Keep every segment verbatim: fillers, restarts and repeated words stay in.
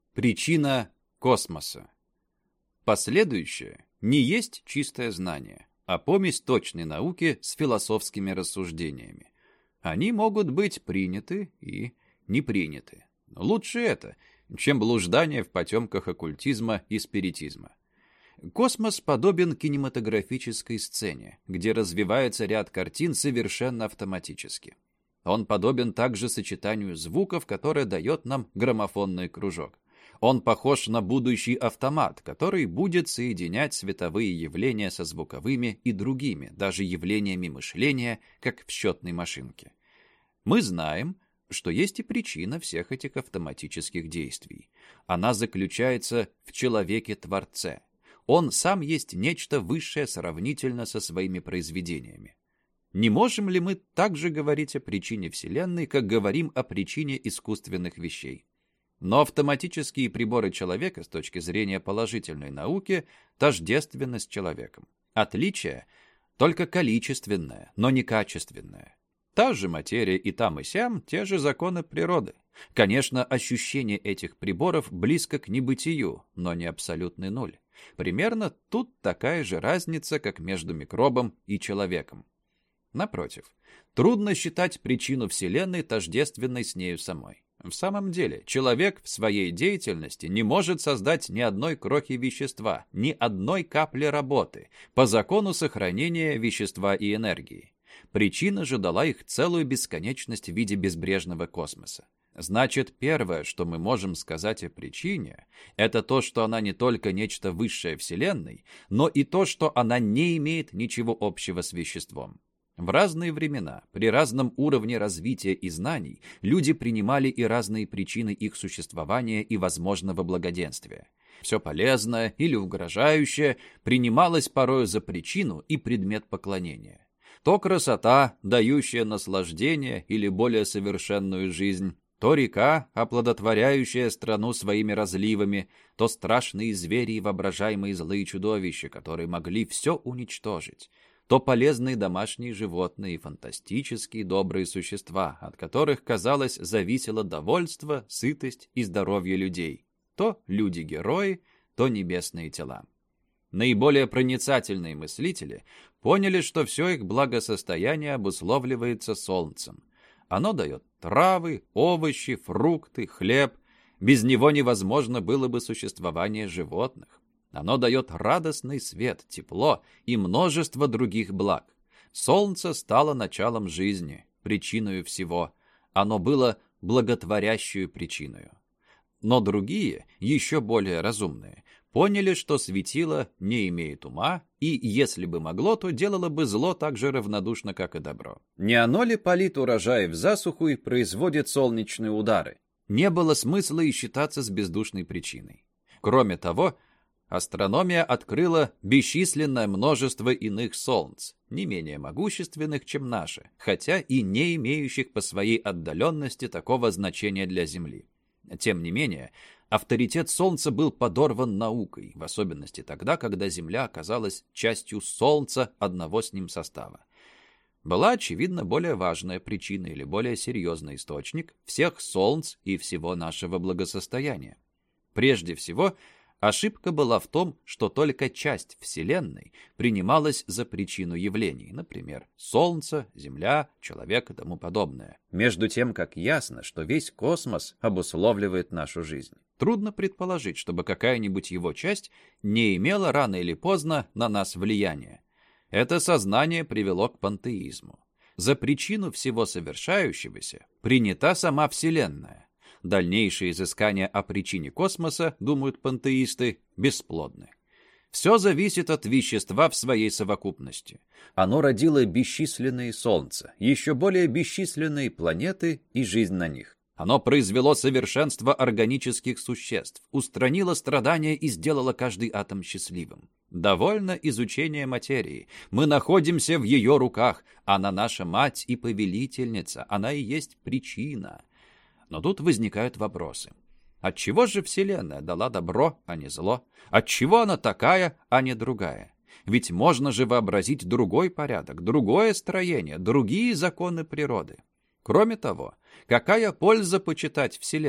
Причина космоса. Последующее не есть чистое знание, а помесь точной науки с философскими рассуждениями. Они могут быть приняты и не приняты. Но лучше это, чем блуждание в потемках оккультизма и спиритизма. Космос подобен кинематографической сцене, где развивается ряд картин совершенно автоматически. Он подобен также сочетанию звуков, которое дает нам граммофонный кружок. Он похож на будущий автомат, который будет соединять световые явления со звуковыми и другими, даже явлениями мышления, как в счетной машинке. Мы знаем, что есть и причина всех этих автоматических действий. Она заключается в человеке-творце. Он сам есть нечто высшее сравнительно со своими произведениями. Не можем ли мы также говорить о причине Вселенной, как говорим о причине искусственных вещей? Но автоматические приборы человека с точки зрения положительной науки тождественны с человеком. Отличие только количественное, но не качественное. Та же материя и там и сям, те же законы природы. Конечно, ощущение этих приборов близко к небытию, но не абсолютный нуль. Примерно тут такая же разница, как между микробом и человеком. Напротив, трудно считать причину Вселенной тождественной с нею самой. В самом деле, человек в своей деятельности не может создать ни одной крохи вещества, ни одной капли работы, по закону сохранения вещества и энергии. Причина же дала их целую бесконечность в виде безбрежного космоса. Значит, первое, что мы можем сказать о причине, это то, что она не только нечто высшее Вселенной, но и то, что она не имеет ничего общего с веществом. В разные времена, при разном уровне развития и знаний, люди принимали и разные причины их существования и возможного благоденствия. Все полезное или угрожающее принималось порою за причину и предмет поклонения. То красота, дающая наслаждение или более совершенную жизнь, то река, оплодотворяющая страну своими разливами, то страшные звери и воображаемые злые чудовища, которые могли все уничтожить, то полезные домашние животные и фантастические добрые существа, от которых, казалось, зависело довольство, сытость и здоровье людей, то люди-герои, то небесные тела. Наиболее проницательные мыслители поняли, что все их благосостояние обусловливается солнцем. Оно дает травы, овощи, фрукты, хлеб. Без него невозможно было бы существование животных. Оно дает радостный свет, тепло и множество других благ. Солнце стало началом жизни, причиною всего. Оно было благотворящую причиною. Но другие, еще более разумные, поняли, что светило не имеет ума, и, если бы могло, то делало бы зло так же равнодушно, как и добро. Не оно ли палит урожай в засуху и производит солнечные удары? Не было смысла и считаться с бездушной причиной. Кроме того, астрономия открыла бесчисленное множество иных солнц, не менее могущественных, чем наше, хотя и не имеющих по своей отдаленности такого значения для Земли. Тем не менее, авторитет Солнца был подорван наукой, в особенности тогда, когда Земля оказалась частью Солнца одного с ним состава. Была, очевидно, более важная причина или более серьезный источник всех Солнц и всего нашего благосостояния. Прежде всего, ошибка была в том, что только часть Вселенной принималась за причину явлений, например, Солнце, Земля, человек и тому подобное. Между тем, как ясно, что весь космос обусловливает нашу жизнь. Трудно предположить, чтобы какая-нибудь его часть не имела рано или поздно на нас влияния. Это сознание привело к пантеизму. За причину всего совершающегося принята сама Вселенная. Дальнейшие изыскания о причине космоса, думают пантеисты, бесплодны. Все зависит от вещества в своей совокупности. Оно родило бесчисленные солнца, еще более бесчисленные планеты и жизнь на них. Оно произвело совершенство органических существ, устранило страдания и сделало каждый атом счастливым. Довольно изучения материи. Мы находимся в ее руках. Она наша мать и повелительница. Она и есть причина. Но тут возникают вопросы. Отчего же Вселенная дала добро, а не зло? Отчего она такая, а не другая? Ведь можно же вообразить другой порядок, другое строение, другие законы природы. Кроме того, какая польза почитать Вселенную?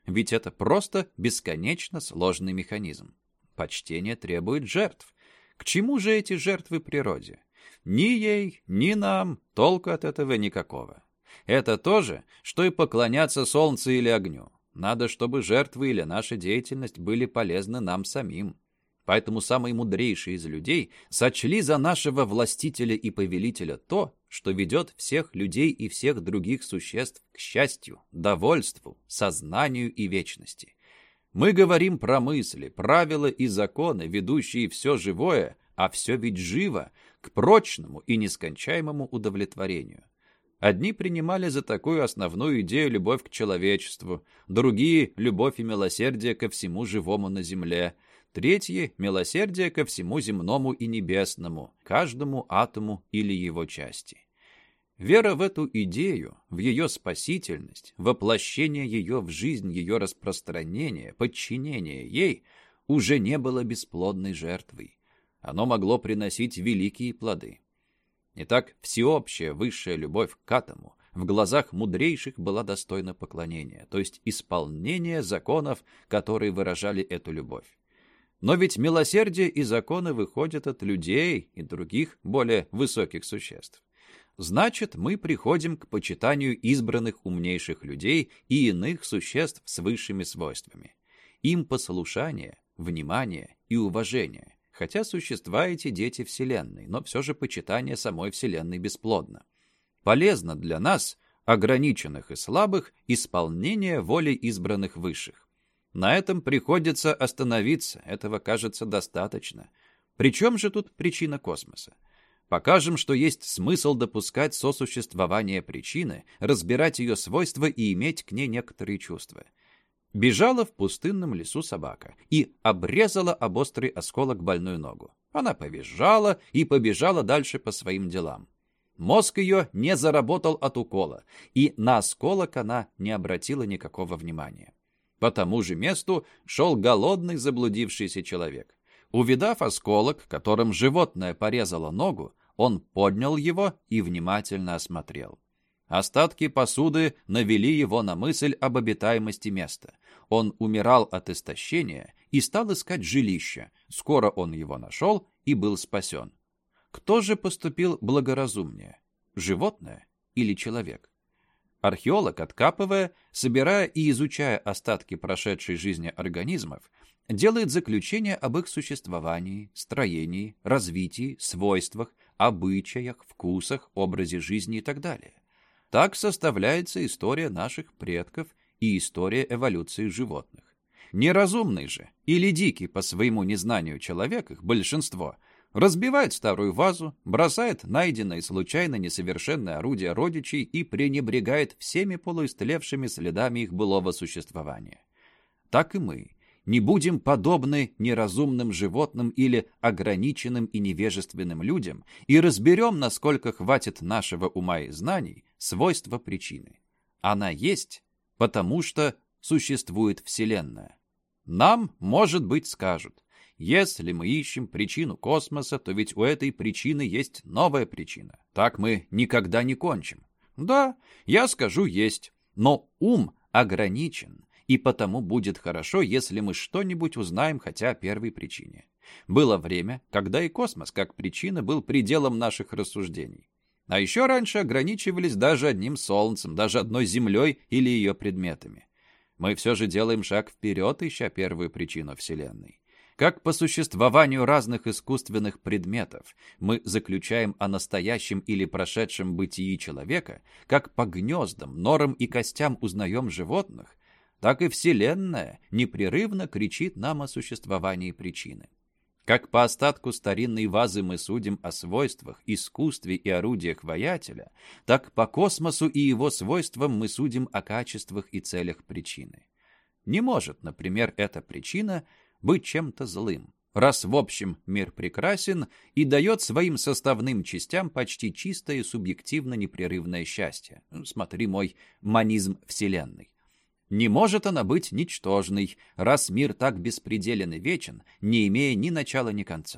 ведь это просто бесконечно сложный механизм. Почтение требует жертв. К чему же эти жертвы природе? Ни ей, ни нам толку от этого никакого. Это то же, что и поклоняться солнцу или огню. Надо, чтобы жертвы или наша деятельность были полезны нам самим. Поэтому самые мудрейшие из людей сочли за нашего властителя и повелителя то, что ведет всех людей и всех других существ к счастью, довольству, сознанию и вечности. Мы говорим про мысли, правила и законы, ведущие все живое, а все ведь живо, к прочному и нескончаемому удовлетворению. Одни принимали за такую основную идею любовь к человечеству, другие — любовь и милосердие ко всему живому на земле, третьи — милосердие ко всему земному и небесному, каждому атому или его части. Вера в эту идею, в ее спасительность, воплощение ее в жизнь, ее распространение, подчинение ей уже не было бесплодной жертвой. Оно могло приносить великие плоды. Итак, всеобщая высшая любовь к атому в глазах мудрейших была достойна поклонения, то есть исполнения законов, которые выражали эту любовь. Но ведь милосердие и законы выходят от людей и других более высоких существ. Значит, мы приходим к почитанию избранных умнейших людей и иных существ с высшими свойствами. Им послушание, внимание и уважение, хотя существа эти дети Вселенной, но все же почитание самой Вселенной бесплодно. Полезно для нас, ограниченных и слабых, исполнение воли избранных высших. На этом приходится остановиться, этого кажется достаточно. Причем же тут причина космоса? Покажем, что есть смысл допускать сосуществование причины, разбирать ее свойства и иметь к ней некоторые чувства. Бежала в пустынном лесу собака и обрезала об острый осколок больную ногу. Она повизжала и побежала дальше по своим делам. Мозг ее не заработал от укола, и на осколок она не обратила никакого внимания. По тому же месту шел голодный заблудившийся человек. Увидав осколок, которым животное порезало ногу, он поднял его и внимательно осмотрел. Остатки посуды навели его на мысль об обитаемости места. Он умирал от истощения и стал искать жилище. Скоро он его нашел и был спасен. Кто же поступил благоразумнее? Животное или человек? Археолог, откапывая, собирая и изучая остатки прошедшей жизни организмов, делает заключение об их существовании, строении, развитии, свойствах, обычаях, вкусах, образе жизни и так далее. Так составляется история наших предков и история эволюции животных. Неразумный же или дикий по своему незнанию человек, их большинство, разбивает старую вазу, бросает найденное случайно несовершенное орудие родичей и пренебрегает всеми полуистлевшими следами их былого существования. Так и мы не будем подобны неразумным животным или ограниченным и невежественным людям и разберем, насколько хватит нашего ума и знаний, свойства причины. Она есть, потому что существует Вселенная. Нам, может быть, скажут: если мы ищем причину космоса, то ведь у этой причины есть новая причина. Так мы никогда не кончим. Да, я скажу, есть, но ум ограничен, и потому будет хорошо, если мы что-нибудь узнаем хотя о первой причине. Было время, когда и космос как причина был пределом наших рассуждений. А еще раньше ограничивались даже одним Солнцем, даже одной Землей или ее предметами. Мы все же делаем шаг вперед, ища первую причину Вселенной. Как по существованию разных искусственных предметов мы заключаем о настоящем или прошедшем бытии человека, как по гнездам, норам и костям узнаем животных, так и Вселенная непрерывно кричит нам о существовании причины. Как по остатку старинной вазы мы судим о свойствах, искусстве и орудиях воятеля, так по космосу и его свойствам мы судим о качествах и целях причины. Не может, например, эта причина быть чем-то злым, раз в общем мир прекрасен и дает своим составным частям почти чистое субъективно непрерывное счастье. Смотри мой монизм Вселенной. Не может она быть ничтожной, раз мир так беспределен и вечен, не имея ни начала, ни конца.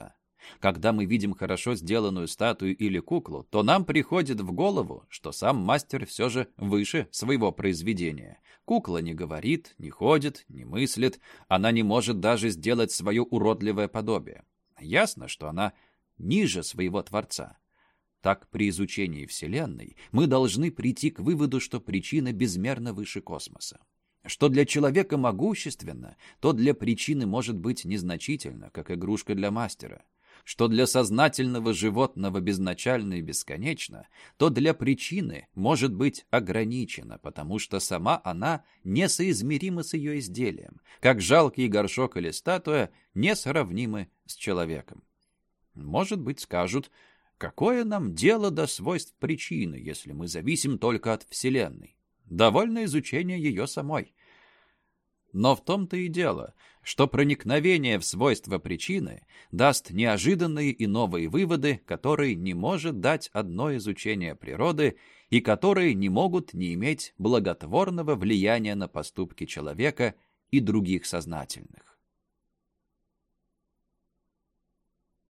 Когда мы видим хорошо сделанную статую или куклу, то нам приходит в голову, что сам мастер все же выше своего произведения. Кукла не говорит, не ходит, не мыслит, она не может даже сделать свое уродливое подобие. Ясно, что она ниже своего Творца. Так, при изучении Вселенной мы должны прийти к выводу, что причина безмерно выше космоса. Что для человека могущественно, то для причины может быть незначительно, как игрушка для мастера. Что для сознательного животного безначально и бесконечно, то для причины может быть ограничено, потому что сама она несоизмерима с ее изделием, как жалкий горшок или статуя несравнимы с человеком. Может быть, скажут, какое нам дело до свойств причины, если мы зависим только от Вселенной? Довольно изучения ее самой. Но в том-то и дело, что проникновение в свойства причины даст неожиданные и новые выводы, которые не может дать одно изучение природы и которые не могут не иметь благотворного влияния на поступки человека и других сознательных.